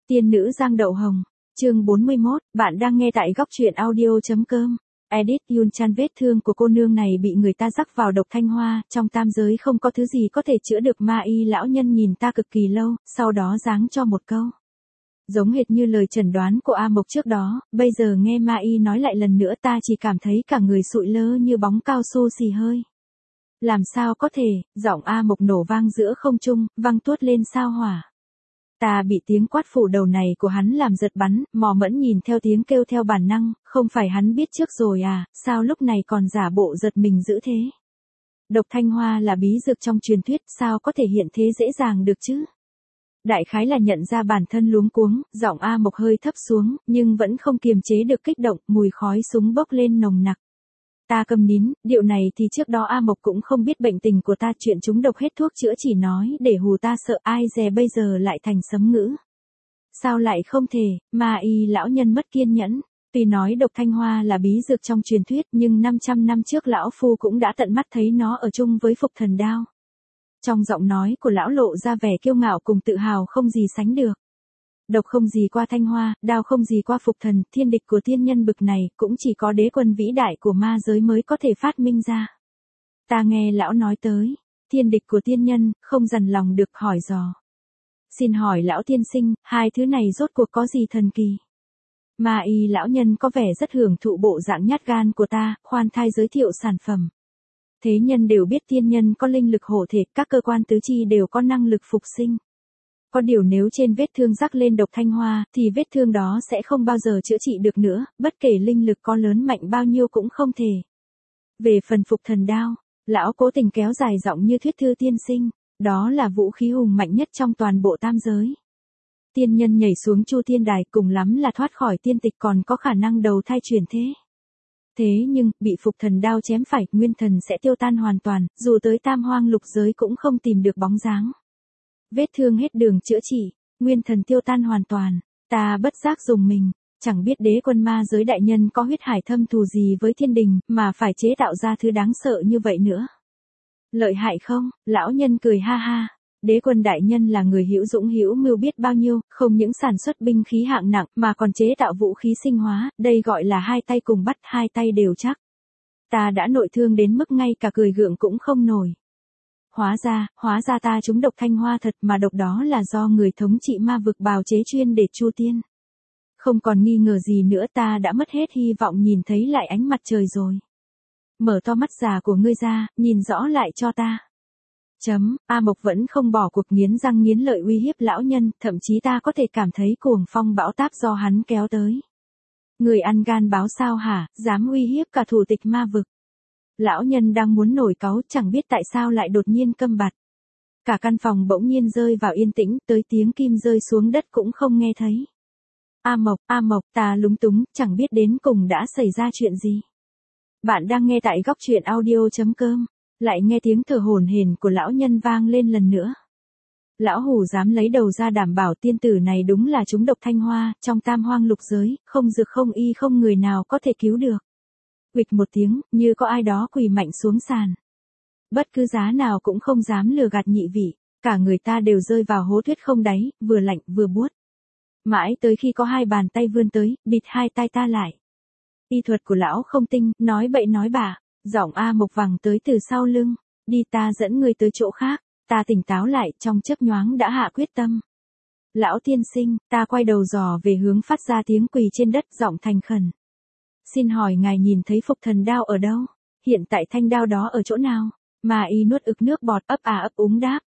Tiên nữ Giang Đậu Hồng, chương 41, bạn đang nghe tại góc truyện audio.com. Edit Yun Chan. Vết thương của cô nương này bị người ta rắc vào độc thanh hoa, trong tam giới không có thứ gì có thể chữa được. Ma y lão nhân nhìn ta cực kỳ lâu, sau đó giáng cho một câu. Giống hệt như lời chẩn đoán của A Mộc trước đó, bây giờ nghe ma y nói lại lần nữa ta chỉ cảm thấy cả người sụi lơ như bóng cao su xì hơi. Làm sao có thể, giọng A Mộc nổ vang giữa không trung, văng tuốt lên sao hỏa. Ta bị tiếng quát phủ đầu này của hắn làm giật bắn, mò mẫn nhìn theo tiếng kêu theo bản năng, không phải hắn biết trước rồi à, sao lúc này còn giả bộ giật mình dữ thế. Độc thanh hoa là bí dược trong truyền thuyết, sao có thể hiện thế dễ dàng được chứ. Đại khái là nhận ra bản thân luống cuống, giọng A Mộc hơi thấp xuống, nhưng vẫn không kiềm chế được kích động, mùi khói súng bốc lên nồng nặc. Ta câm nín, điệu này thì trước đó A Mộc cũng không biết bệnh tình của ta, chuyện chúng độc hết thuốc chữa chỉ nói để hù ta sợ, ai dè bây giờ lại thành sấm ngữ. Sao lại không thể, ma y lão nhân mất kiên nhẫn, tuy nói độc thanh hoa là bí dược trong truyền thuyết nhưng 500 năm trước lão phu cũng đã tận mắt thấy nó ở chung với phục thần đao. Trong giọng nói của lão lộ ra vẻ kiêu ngạo cùng tự hào không gì sánh được. Độc không gì qua thanh hoa, đao không gì qua phục thần, thiên địch của tiên nhân bực này cũng chỉ có đế quân vĩ đại của ma giới mới có thể phát minh ra. Ta nghe lão nói tới, thiên địch của tiên nhân, không dằn lòng được hỏi dò. Xin hỏi lão tiên sinh, hai thứ này rốt cuộc có gì thần kỳ? Ma y lão nhân có vẻ rất hưởng thụ bộ dạng nhát gan của ta, khoan thai giới thiệu sản phẩm. Thế nhân đều biết tiên nhân có linh lực hộ thể, các cơ quan tứ chi đều có năng lực phục sinh. Có điều nếu trên vết thương rắc lên độc thanh hoa, thì vết thương đó sẽ không bao giờ chữa trị được nữa, bất kể linh lực có lớn mạnh bao nhiêu cũng không thể. Về phần phục thần đao, lão cố tình kéo dài giọng như thuyết thư tiên sinh, đó là vũ khí hùng mạnh nhất trong toàn bộ tam giới. Tiên nhân nhảy xuống chu thiên đài cùng lắm là thoát khỏi tiên tịch, còn có khả năng đầu thai chuyển thế. Thế nhưng, bị phục thần đao chém phải, nguyên thần sẽ tiêu tan hoàn toàn, dù tới tam hoang lục giới cũng không tìm được bóng dáng. Vết thương hết đường chữa trị, nguyên thần tiêu tan hoàn toàn, ta bất giác dùng mình, chẳng biết đế quân ma giới đại nhân có huyết hải thâm thù gì với thiên đình, mà phải chế tạo ra thứ đáng sợ như vậy nữa. Lợi hại không? Lão nhân cười ha ha. Đế quân đại nhân là người hữu dũng hữu mưu biết bao nhiêu, không những sản xuất binh khí hạng nặng mà còn chế tạo vũ khí sinh hóa, đây gọi là hai tay cùng bắt, hai tay đều chắc. Ta đã nội thương đến mức ngay cả cười gượng cũng không nổi. Hóa ra ta trúng độc thanh hoa thật, mà độc đó là do người thống trị ma vực bào chế chuyên để chu tiên. Không còn nghi ngờ gì nữa, ta đã mất hết hy vọng nhìn thấy lại ánh mặt trời rồi. Mở to mắt già của ngươi ra, nhìn rõ lại cho ta. A Mộc vẫn không bỏ cuộc, nghiến răng nghiến lợi uy hiếp lão nhân, thậm chí ta có thể cảm thấy cuồng phong bão táp do hắn kéo tới. Người ăn gan báo sao hả, dám uy hiếp cả thủ tịch ma vực. Lão nhân đang muốn nổi cáu, chẳng biết tại sao lại đột nhiên câm bặt. Cả căn phòng bỗng nhiên rơi vào yên tĩnh, tới tiếng kim rơi xuống đất cũng không nghe thấy. A Mộc, ta lúng túng, chẳng biết đến cùng đã xảy ra chuyện gì. Bạn đang nghe tại góc truyện audio.com. Lại nghe tiếng thở hổn hển của lão nhân vang lên lần nữa. Lão hủ dám lấy đầu ra đảm bảo tiên tử này đúng là trúng độc thanh hoa, trong tam hoang lục giới, không dược không y không người nào có thể cứu được. Uịch một tiếng, như có ai đó quỳ mạnh xuống sàn. Bất cứ giá nào cũng không dám lừa gạt nhị vị, cả người ta đều rơi vào hố tuyết không đáy, vừa lạnh vừa buốt. Mãi tới khi có hai bàn tay vươn tới, bịt hai tay ta lại. Y thuật của lão không tinh, nói bậy nói bạ. Giọng A Mộc vẳng tới từ sau lưng, đi ta dẫn người tới chỗ khác. Ta tỉnh táo lại, trong chớp nhoáng đã hạ quyết tâm. Lão tiên sinh, ta quay đầu dò về hướng phát ra tiếng quỳ trên đất, giọng thành khẩn. Xin hỏi ngài nhìn thấy phục thần đao ở đâu? Hiện tại thanh đao đó ở chỗ nào? Ma y nuốt ực nước bọt, ấp úng đáp.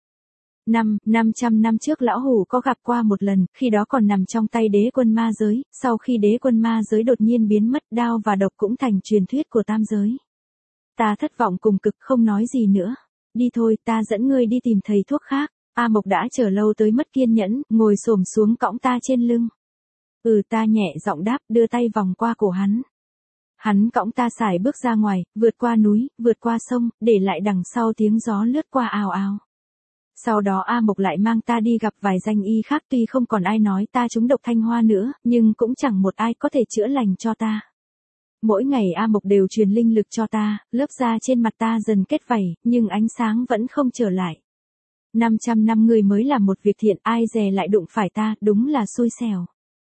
500 năm trước lão hủ có gặp qua một lần, khi đó còn nằm trong tay đế quân ma giới, sau khi đế quân ma giới đột nhiên biến mất, đao và độc cũng thành truyền thuyết của tam giới. Ta thất vọng cùng cực, không nói gì nữa. Đi thôi, ta dẫn ngươi đi tìm thầy thuốc khác. A Mộc đã chờ lâu tới mất kiên nhẫn, ngồi xổm xuống cõng ta trên lưng. Ta nhẹ giọng đáp, đưa tay vòng qua cổ hắn. Hắn cõng ta sải bước ra ngoài, vượt qua núi, vượt qua sông, để lại đằng sau tiếng gió lướt qua ào ào. Sau đó A Mộc lại mang ta đi gặp vài danh y khác, tuy không còn ai nói ta trúng độc thanh hoa nữa, nhưng cũng chẳng một ai có thể chữa lành cho ta. Mỗi ngày A Mộc đều truyền linh lực cho ta, lớp da trên mặt ta dần kết vảy, nhưng ánh sáng vẫn không trở lại. 500 năm ngươi mới làm một việc thiện, ai dè lại đụng phải ta, đúng là xui xẻo.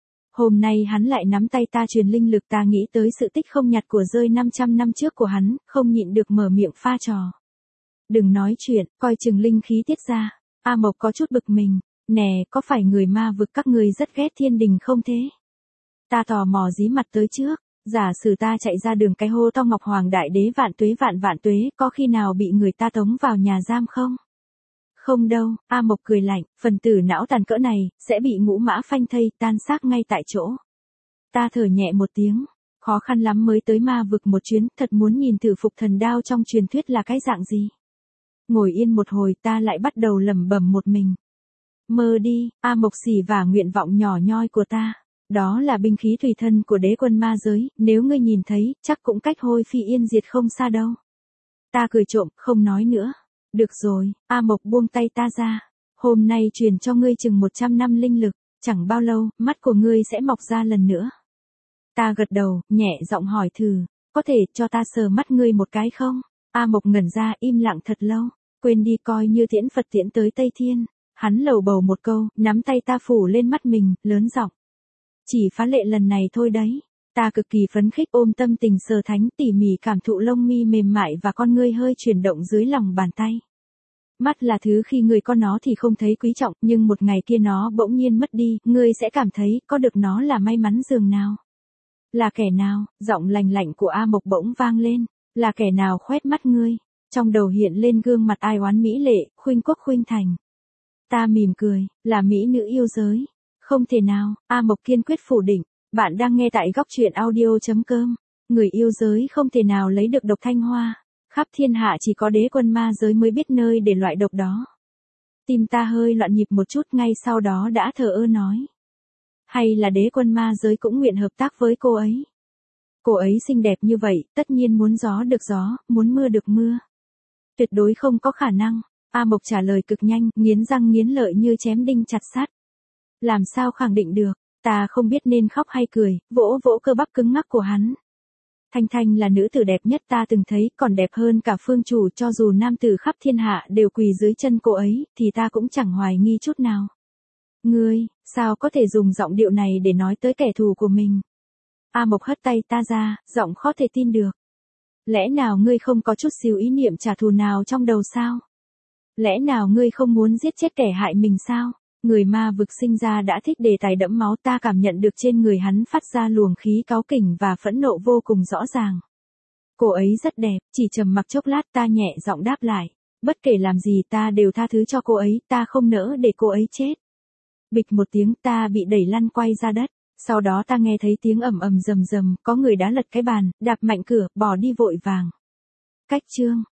Hôm nay hắn lại nắm tay ta truyền linh lực, ta nghĩ tới sự tích không nhặt của rơi 500 năm trước của hắn, không nhịn được mở miệng pha trò. Đừng nói chuyện, coi chừng linh khí tiết ra. A Mộc có chút bực mình. Nè, có phải người ma vực các ngươi rất ghét thiên đình không thế? Ta tò mò dí mặt tới trước. Giả sử ta chạy ra đường cái hô to Ngọc Hoàng Đại Đế vạn tuế, có khi nào bị người ta tống vào nhà giam không? Không đâu, A Mộc cười lạnh, phần tử não tàn cỡ này, sẽ bị ngũ mã phanh thây, tan xác ngay tại chỗ. Ta thở nhẹ một tiếng, khó khăn lắm mới tới ma vực một chuyến, thật muốn nhìn thử phục thần đao trong truyền thuyết là cái dạng gì. Ngồi yên một hồi ta lại bắt đầu lẩm bẩm một mình. Mơ đi, A Mộc xỉ vả nguyện vọng nhỏ nhoi của ta. Đó là binh khí tùy thân của đế quân ma giới, nếu ngươi nhìn thấy, chắc cũng cách hôi phi yên diệt không xa đâu. Ta cười trộm, không nói nữa. Được rồi, A Mộc buông tay ta ra. Hôm nay truyền cho ngươi chừng 100 năm linh lực, chẳng bao lâu, mắt của ngươi sẽ mọc ra lần nữa. Ta gật đầu, nhẹ giọng hỏi thử, có thể cho ta sờ mắt ngươi một cái không? A Mộc ngẩn ra im lặng thật lâu, quên đi coi như tiễn Phật tiễn tới Tây Thiên. Hắn lầu bầu một câu, nắm tay ta phủ lên mắt mình, lớn giọng. Chỉ phá lệ lần này thôi đấy. Ta cực kỳ phấn khích ôm tâm tình sờ thánh tỉ mỉ cảm thụ lông mi mềm mại và con ngươi hơi chuyển động dưới lòng bàn tay. Mắt là thứ khi người có nó thì không thấy quý trọng, nhưng một ngày kia nó bỗng nhiên mất đi, ngươi sẽ cảm thấy có được nó là may mắn dường nào. Là kẻ nào, giọng lành lạnh của A Mộc bỗng vang lên, là kẻ nào khoét mắt ngươi. Trong đầu hiện lên gương mặt ai oán mỹ lệ, khuynh quốc khuynh thành. Ta mỉm cười, là mỹ nữ yêu giới. Không thể nào, A Mộc kiên quyết phủ định. Bạn đang nghe tại góc truyện audio.com. Người yêu giới không thể nào lấy được độc thanh hoa. Khắp thiên hạ chỉ có đế quân ma giới mới biết nơi để loại độc đó. Tim ta hơi loạn nhịp một chút, ngay sau đó đã thờ ơ nói. Hay là đế quân ma giới cũng nguyện hợp tác với cô ấy. Cô ấy xinh đẹp như vậy, tất nhiên muốn gió được gió, muốn mưa được mưa. Tuyệt đối không có khả năng. A Mộc trả lời cực nhanh, nghiến răng nghiến lợi như chém đinh chặt sắt. Làm sao khẳng định được, ta không biết nên khóc hay cười, vỗ vỗ cơ bắp cứng ngắc của hắn. Thanh Thanh là nữ tử đẹp nhất ta từng thấy, còn đẹp hơn cả phương chủ, cho dù nam tử khắp thiên hạ đều quỳ dưới chân cô ấy, thì ta cũng chẳng hoài nghi chút nào. Ngươi, sao có thể dùng giọng điệu này để nói tới kẻ thù của mình? A Mộc hất tay ta ra, giọng khó thể tin được. Lẽ nào ngươi không có chút xíu ý niệm trả thù nào trong đầu sao? Lẽ nào ngươi không muốn giết chết kẻ hại mình sao? Người ma vực sinh ra đã thích đề tài đẫm máu, ta cảm nhận được trên người hắn phát ra luồng khí cáu kỉnh và phẫn nộ vô cùng rõ ràng. Cô ấy rất đẹp, chỉ trầm mặc chốc lát ta nhẹ giọng đáp lại. Bất kể làm gì ta đều tha thứ cho cô ấy, ta không nỡ để cô ấy chết. Bịch một tiếng ta bị đẩy lăn quay ra đất. Sau đó ta nghe thấy tiếng ầm ầm rầm rầm, có người đã lật cái bàn, đạp mạnh cửa, bỏ đi vội vàng. Cách chương.